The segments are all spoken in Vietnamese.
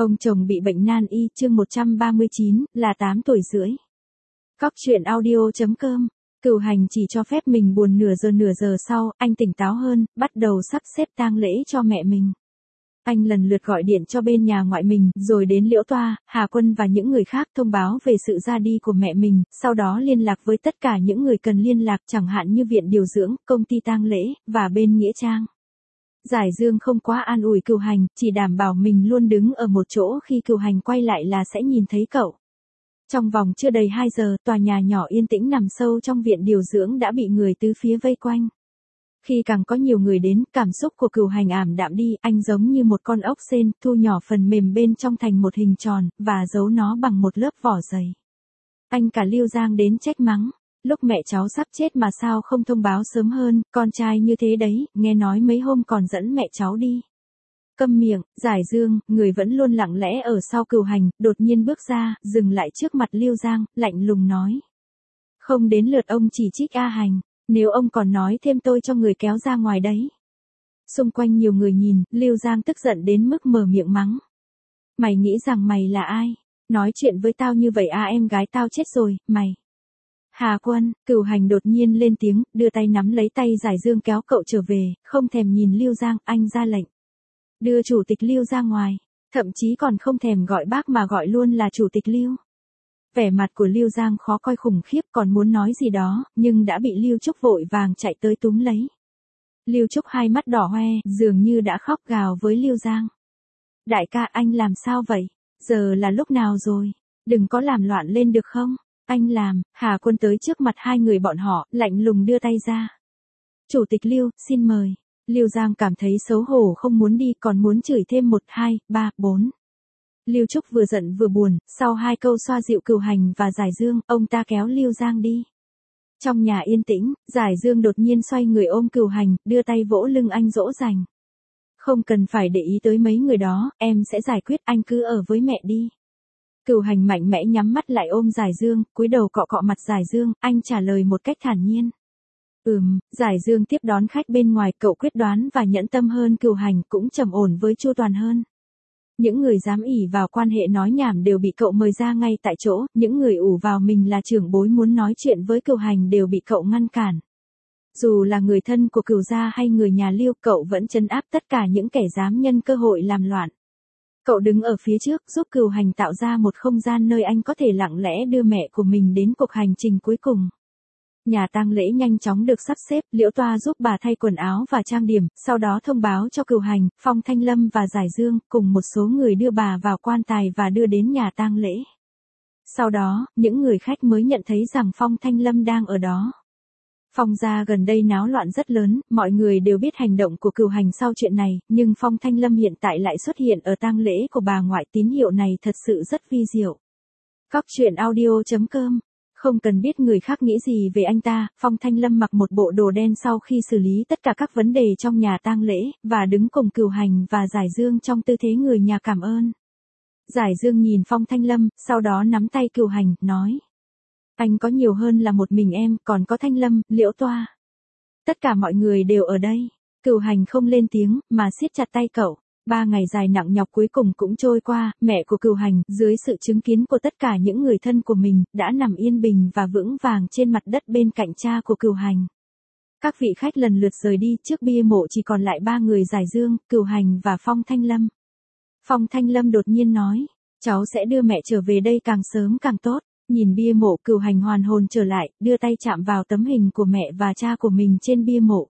Ông chồng bị bệnh nan y, chương 139, là 8 tuổi rưỡi. Cóc truyện audio.com. Cửu Hành chỉ cho phép mình buồn nửa giờ sau, anh tỉnh táo hơn, bắt đầu sắp xếp tang lễ cho mẹ mình. Anh lần lượt gọi điện cho bên nhà ngoại mình, rồi đến Liễu Toa, Hà Quân và những người khác thông báo về sự ra đi của mẹ mình, sau đó liên lạc với tất cả những người cần liên lạc, chẳng hạn như viện điều dưỡng, công ty tang lễ, và bên nghĩa trang. Giải Dương không quá an ủi Cửu Hành, chỉ đảm bảo mình luôn đứng ở một chỗ khi Cửu Hành quay lại là sẽ nhìn thấy cậu. Trong vòng chưa đầy 2 giờ, tòa nhà nhỏ yên tĩnh nằm sâu trong viện điều dưỡng đã bị người tứ phía vây quanh. Khi càng có nhiều người đến, cảm xúc của Cửu Hành ảm đạm đi, anh giống như một con ốc sên, thu nhỏ phần mềm bên trong thành một hình tròn, và giấu nó bằng một lớp vỏ dày. Anh cả Lưu Giang đến trách mắng. Lúc mẹ cháu sắp chết mà sao không thông báo sớm hơn, con trai như thế đấy, nghe nói mấy hôm còn dẫn mẹ cháu đi. Câm miệng, Giải Dương, người vẫn luôn lặng lẽ ở sau Cửu Hành, đột nhiên bước ra, dừng lại trước mặt Lưu Giang, lạnh lùng nói. Không đến lượt ông chỉ trích A Hành, nếu ông còn nói thêm tôi cho người kéo ra ngoài đấy. Xung quanh nhiều người nhìn, Lưu Giang tức giận đến mức mở miệng mắng. Mày nghĩ rằng mày là ai? Nói chuyện với tao như vậy à, em gái tao chết rồi, mày. Hà Quân, Cửu Hành đột nhiên lên tiếng, đưa tay nắm lấy tay Giải Dương kéo cậu trở về, không thèm nhìn Lưu Giang, anh ra lệnh. Đưa chủ tịch Lưu ra ngoài, thậm chí còn không thèm gọi bác mà gọi luôn là chủ tịch Lưu. Vẻ mặt của Lưu Giang khó coi khủng khiếp, còn muốn nói gì đó, nhưng đã bị Lưu Trúc vội vàng chạy tới túm lấy. Lưu Trúc hai mắt đỏ hoe, dường như đã khóc gào với Lưu Giang. Đại ca, anh làm sao vậy? Giờ là lúc nào rồi? Đừng có làm loạn lên được không? Anh làm. Hà Quân tới trước mặt hai người bọn họ, lạnh lùng đưa tay ra. Chủ tịch Lưu, xin mời. Lưu Giang cảm thấy xấu hổ không muốn đi, còn muốn chửi thêm 1, 2, 3, 4. Lưu Trúc vừa giận vừa buồn, sau 2 câu xoa dịu Cửu Hành và Giải Dương, ông ta kéo Lưu Giang đi. Trong nhà yên tĩnh, Giải Dương đột nhiên xoay người ôm Cửu Hành, đưa tay vỗ lưng anh dỗ dành. Không cần phải để ý tới mấy người đó, em sẽ giải quyết, anh cứ ở với mẹ đi. Cửu Hành mạnh mẽ nhắm mắt lại ôm Giải Dương, cúi đầu cọ cọ mặt Giải Dương, anh trả lời một cách thản nhiên. Giải Dương tiếp đón khách bên ngoài, cậu quyết đoán và nhẫn tâm hơn Cửu Hành, cũng trầm ổn với chu toàn hơn. Những người dám ỷ vào quan hệ nói nhảm đều bị cậu mời ra ngay tại chỗ, những người ỷ vào mình là trưởng bối muốn nói chuyện với Cửu Hành đều bị cậu ngăn cản. Dù là người thân của Cửu gia hay người nhà Lưu, cậu vẫn trấn áp tất cả những kẻ dám nhân cơ hội làm loạn. Cậu đứng ở phía trước, giúp Cửu Hành tạo ra một không gian nơi anh có thể lặng lẽ đưa mẹ của mình đến cuộc hành trình cuối cùng. Nhà tang lễ nhanh chóng được sắp xếp, Liễu Toa giúp bà thay quần áo và trang điểm, sau đó thông báo cho Cửu Hành, Phong Thanh Lâm và Giải Dương, cùng một số người đưa bà vào quan tài và đưa đến nhà tang lễ. Sau đó, những người khách mới nhận thấy rằng Phong Thanh Lâm đang ở đó. Phong gia gần đây náo loạn rất lớn, mọi người đều biết hành động của Cửu Hành sau chuyện này, nhưng Phong Thanh Lâm hiện tại lại xuất hiện ở tang lễ của bà ngoại, tín hiệu này thật sự rất vi diệu. Cóc truyện audio.com. Không cần biết người khác nghĩ gì về anh ta, Phong Thanh Lâm mặc một bộ đồ đen sau khi xử lý tất cả các vấn đề trong nhà tang lễ, và đứng cùng Cửu Hành và Giải Dương trong tư thế người nhà cảm ơn. Giải Dương nhìn Phong Thanh Lâm, sau đó nắm tay Cửu Hành, nói. Anh có nhiều hơn là một mình em, còn có Thanh Lâm, Liễu Toa. Tất cả mọi người đều ở đây. Cửu Hành không lên tiếng, mà siết chặt tay cậu. 3 ngày dài nặng nhọc cuối cùng cũng trôi qua, mẹ của Cửu Hành, dưới sự chứng kiến của tất cả những người thân của mình, đã nằm yên bình và vững vàng trên mặt đất bên cạnh cha của Cửu Hành. Các vị khách lần lượt rời đi, trước bia mộ chỉ còn lại 3 người: Giải Dương, Cửu Hành và Phong Thanh Lâm. Phong Thanh Lâm đột nhiên nói, cháu sẽ đưa mẹ trở về đây càng sớm càng tốt. Nhìn bia mộ, Cửu Hành hoàn hồn trở lại, đưa tay chạm vào tấm hình của mẹ và cha của mình trên bia mộ.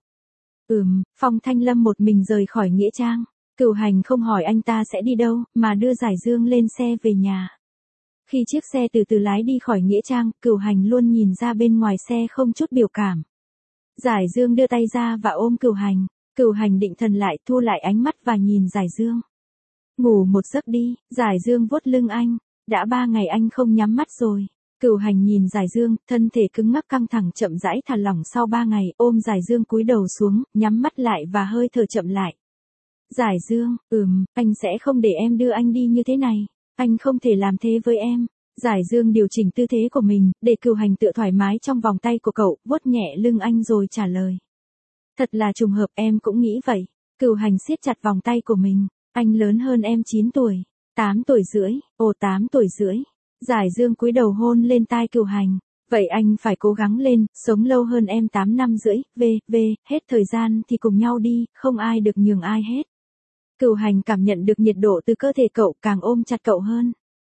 Phong Thanh Lâm một mình rời khỏi nghĩa trang. Cửu Hành không hỏi anh ta sẽ đi đâu, mà đưa Giải Dương lên xe về nhà. Khi chiếc xe từ từ lái đi khỏi nghĩa trang, Cửu Hành luôn nhìn ra bên ngoài xe không chút biểu cảm. Giải Dương đưa tay ra và ôm Cửu Hành. Cửu Hành định thần lại, thu lại ánh mắt và nhìn Giải Dương. Ngủ một giấc đi. Giải Dương vuốt lưng anh. Đã 3 ngày anh không nhắm mắt rồi. Cửu Hành nhìn Giải Dương, thân thể cứng ngắc căng thẳng chậm rãi thả lỏng sau 3 ngày, ôm Giải Dương cúi đầu xuống, nhắm mắt lại và hơi thở chậm lại. Giải Dương, anh sẽ không để em đưa anh đi như thế này. Anh không thể làm thế với em. Giải Dương điều chỉnh tư thế của mình, để Cửu Hành tựa thoải mái trong vòng tay của cậu, vuốt nhẹ lưng anh rồi trả lời. Thật là trùng hợp, em cũng nghĩ vậy. Cửu Hành siết chặt vòng tay của mình. Anh lớn hơn em 9 tuổi. 8 tuổi rưỡi, 8 tuổi rưỡi. Giải Dương cúi đầu hôn lên tai Cửu Hành. Vậy anh phải cố gắng lên, sống lâu hơn em 8 năm rưỡi, hết thời gian thì cùng nhau đi, không ai được nhường ai hết. Cửu Hành cảm nhận được nhiệt độ từ cơ thể cậu, càng ôm chặt cậu hơn.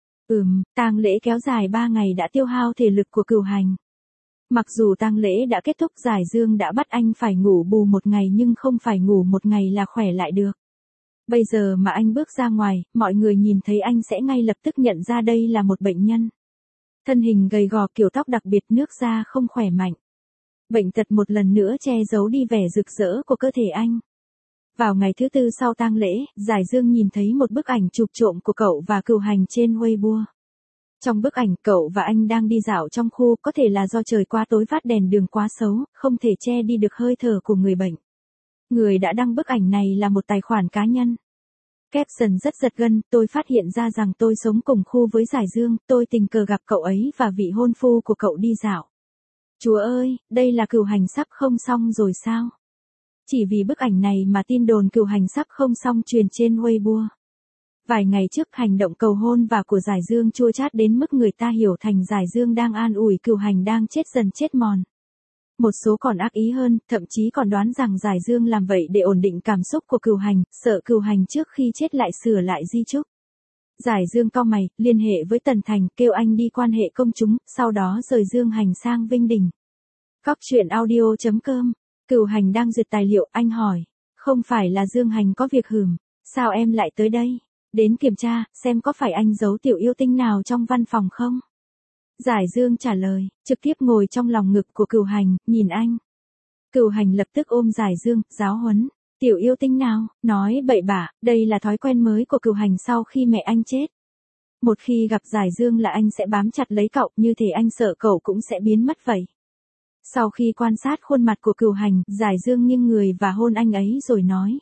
Tang lễ kéo dài 3 ngày đã tiêu hao thể lực của Cửu Hành. Mặc dù tang lễ đã kết thúc, Giải Dương đã bắt anh phải ngủ bù một ngày, nhưng không phải ngủ một ngày là khỏe lại được. Bây giờ mà anh bước ra ngoài, mọi người nhìn thấy anh sẽ ngay lập tức nhận ra đây là một bệnh nhân. Thân hình gầy gò, kiểu tóc đặc biệt, nước da không khỏe mạnh. Bệnh tật một lần nữa che giấu đi vẻ rực rỡ của cơ thể anh. Vào ngày thứ tư sau tang lễ, Giải Dương nhìn thấy một bức ảnh chụp trộm của cậu và Cửu Hành trên Weibo. Trong bức ảnh, cậu và anh đang đi dạo trong khu, có thể là do trời quá tối, phát đèn đường quá xấu, không thể che đi được hơi thở của người bệnh. Người đã đăng bức ảnh này là một tài khoản cá nhân. Caption rất giật gân, tôi phát hiện ra rằng tôi sống cùng khu với Giải Dương, tôi tình cờ gặp cậu ấy và vị hôn phu của cậu đi dạo. Chúa ơi, đây là Cửu Hành sắp không xong rồi sao? Chỉ vì bức ảnh này mà tin đồn Cửu Hành sắp không xong truyền trên Weibo. Vài ngày trước, hành động cầu hôn và của Giải Dương chua chát đến mức người ta hiểu thành Giải Dương đang an ủi Cửu Hành đang chết dần chết mòn. Một số còn ác ý hơn, thậm chí còn đoán rằng Giải Dương làm vậy để ổn định cảm xúc của Cửu Hành, sợ Cửu Hành trước khi chết lại sửa lại di chúc. Giải Dương cau mày, liên hệ với Tần Thành, kêu anh đi quan hệ công chúng, sau đó rời Dương Hành sang Vinh Đình. Cóc truyện audio.com. Cửu Hành đang duyệt tài liệu, anh hỏi. Không phải là Dương Hành có việc hửm, sao em lại tới đây? Đến kiểm tra, xem có phải anh giấu tiểu yêu tinh nào trong văn phòng không? Giải Dương trả lời, trực tiếp ngồi trong lòng ngực của Cửu Hành, nhìn anh. Cửu Hành lập tức ôm Giải Dương, giáo huấn. Tiểu yêu tinh nào, nói bậy bạ, đây là thói quen mới của Cửu Hành sau khi mẹ anh chết. Một khi gặp Giải Dương là anh sẽ bám chặt lấy cậu, như thể anh sợ cậu cũng sẽ biến mất vậy. Sau khi quan sát khuôn mặt của Cửu Hành, Giải Dương nghiêng người và hôn anh ấy rồi nói.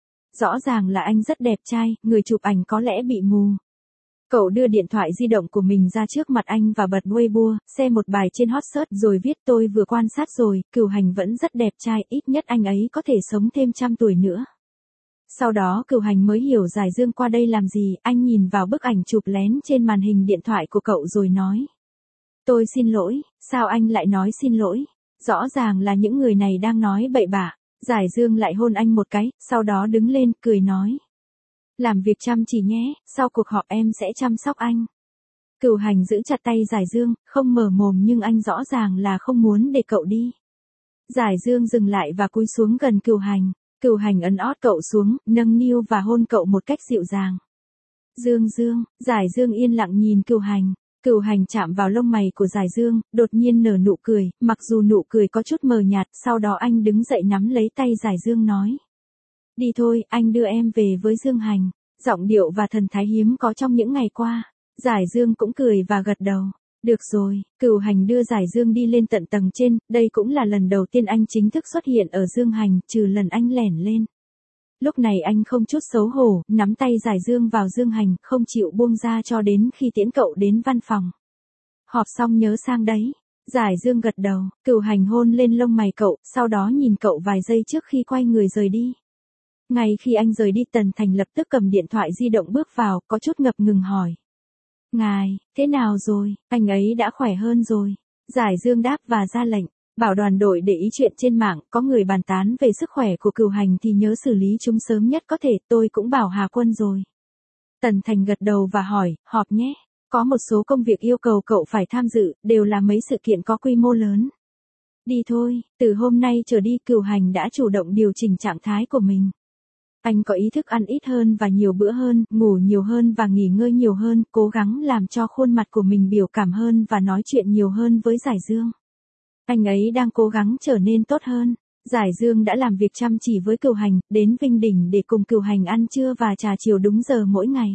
Rõ ràng là anh rất đẹp trai, người chụp ảnh có lẽ bị mù. Cậu đưa điện thoại di động của mình ra trước mặt anh và bật Weibo, xem một bài trên hot search rồi viết tôi vừa quan sát rồi, Cửu Hành vẫn rất đẹp trai, ít nhất anh ấy có thể sống thêm 100 tuổi nữa. Sau đó Cửu Hành mới hiểu Giải Dương qua đây làm gì, anh nhìn vào bức ảnh chụp lén trên màn hình điện thoại của cậu rồi nói. Tôi xin lỗi, sao anh lại nói xin lỗi? Rõ ràng là những người này đang nói bậy bạ. Giải Dương lại hôn anh một cái, sau đó đứng lên, cười nói. Làm việc chăm chỉ nhé, sau cuộc họp em sẽ chăm sóc anh. Cửu Hành giữ chặt tay Giải Dương, không mở mồm nhưng anh rõ ràng là không muốn để cậu đi. Giải Dương dừng lại và cúi xuống gần Cửu Hành. Cửu Hành ấn ót cậu xuống, nâng niu và hôn cậu một cách dịu dàng. Dương, Giải Dương yên lặng nhìn Cửu Hành. Cửu Hành chạm vào lông mày của Giải Dương, đột nhiên nở nụ cười, mặc dù nụ cười có chút mờ nhạt, sau đó anh đứng dậy nắm lấy tay Giải Dương nói. Đi thôi, anh đưa em về với Dương Hành. Giọng điệu và thần thái hiếm có trong những ngày qua. Giải Dương cũng cười và gật đầu. Được rồi, Cửu Hành đưa Giải Dương đi lên tận tầng trên, đây cũng là lần đầu tiên anh chính thức xuất hiện ở Dương Hành, trừ lần anh lẻn lên. Lúc này anh không chút xấu hổ, nắm tay Giải Dương vào Dương Hành, không chịu buông ra cho đến khi tiễn cậu đến văn phòng. Họp xong nhớ sang đấy. Giải Dương gật đầu, Cửu Hành hôn lên lông mày cậu, sau đó nhìn cậu vài giây trước khi quay người rời đi. Ngay khi anh rời đi, Tần Thành lập tức cầm điện thoại di động bước vào, có chút ngập ngừng hỏi. Ngài, thế nào rồi, anh ấy đã khỏe hơn rồi. Giải Dương đáp và ra lệnh. Bảo đoàn đội để ý chuyện trên mạng, có người bàn tán về sức khỏe của Cửu Hành thì nhớ xử lý chúng sớm nhất có thể, tôi cũng bảo Hà Quân rồi. Tần Thành gật đầu và hỏi, họp nhé. Có một số công việc yêu cầu cậu phải tham dự, đều là mấy sự kiện có quy mô lớn. Đi thôi, từ hôm nay trở đi Cửu Hành đã chủ động điều chỉnh trạng thái của mình. Anh có ý thức ăn ít hơn và nhiều bữa hơn, ngủ nhiều hơn và nghỉ ngơi nhiều hơn, cố gắng làm cho khuôn mặt của mình biểu cảm hơn và nói chuyện nhiều hơn với Giải Dương. Anh ấy đang cố gắng trở nên tốt hơn. Giải Dương đã làm việc chăm chỉ với Cửu Hành, đến Vinh Đình để cùng Cửu Hành ăn trưa và trà chiều đúng giờ mỗi ngày.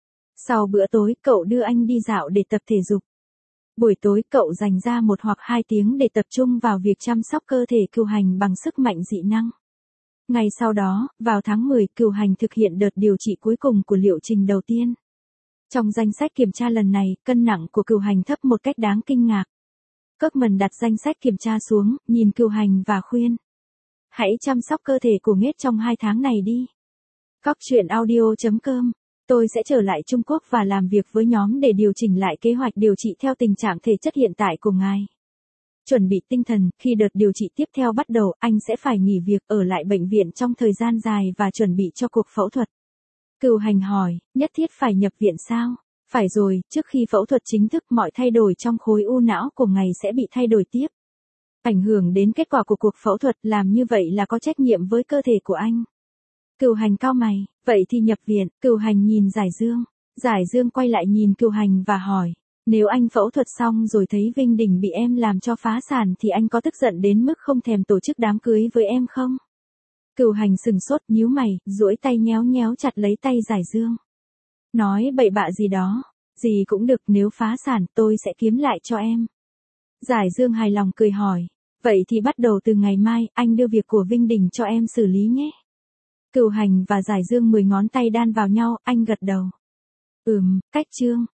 Sau bữa tối, cậu đưa anh đi dạo để tập thể dục. Buổi tối, cậu dành ra 1 hoặc 2 tiếng để tập trung vào việc chăm sóc cơ thể Cửu Hành bằng sức mạnh dị năng. Ngày sau đó, vào tháng 10, Cửu Hành thực hiện đợt điều trị cuối cùng của liệu trình đầu tiên. Trong danh sách kiểm tra lần này, cân nặng của Cửu Hành thấp một cách đáng kinh ngạc. Cockman đặt danh sách kiểm tra xuống, nhìn Cửu Hành và khuyên. Hãy chăm sóc cơ thể của Nghết trong 2 tháng này đi. Cóc truyện audio.com Tôi sẽ trở lại Trung Quốc và làm việc với nhóm để điều chỉnh lại kế hoạch điều trị theo tình trạng thể chất hiện tại của ngài. Chuẩn bị tinh thần, khi đợt điều trị tiếp theo bắt đầu, anh sẽ phải nghỉ việc ở lại bệnh viện trong thời gian dài và chuẩn bị cho cuộc phẫu thuật. Cửu Hành hỏi, nhất thiết phải nhập viện sao? Phải rồi, trước khi phẫu thuật chính thức mọi thay đổi trong khối u não của ngài sẽ bị thay đổi tiếp. Ảnh hưởng đến kết quả của cuộc phẫu thuật, làm như vậy là có trách nhiệm với cơ thể của anh. Cửu Hành cau mày, vậy thì nhập viện. Cửu Hành nhìn Giải Dương. Giải Dương quay lại nhìn Cửu Hành và hỏi, nếu anh phẫu thuật xong rồi thấy Vinh Đình bị em làm cho phá sản thì anh có tức giận đến mức không thèm tổ chức đám cưới với em không? Cửu Hành sừng sốt nhíu mày, duỗi tay nhéo nhéo chặt lấy tay Giải Dương. Nói bậy bạ gì đó, gì cũng được, nếu phá sản tôi sẽ kiếm lại cho em. Giải Dương hài lòng cười hỏi, vậy thì bắt đầu từ ngày mai anh đưa việc của Vinh Đình cho em xử lý nhé. Cửu Hành và Giải Dương 10 ngón tay đan vào nhau, anh gật đầu. Cách chương.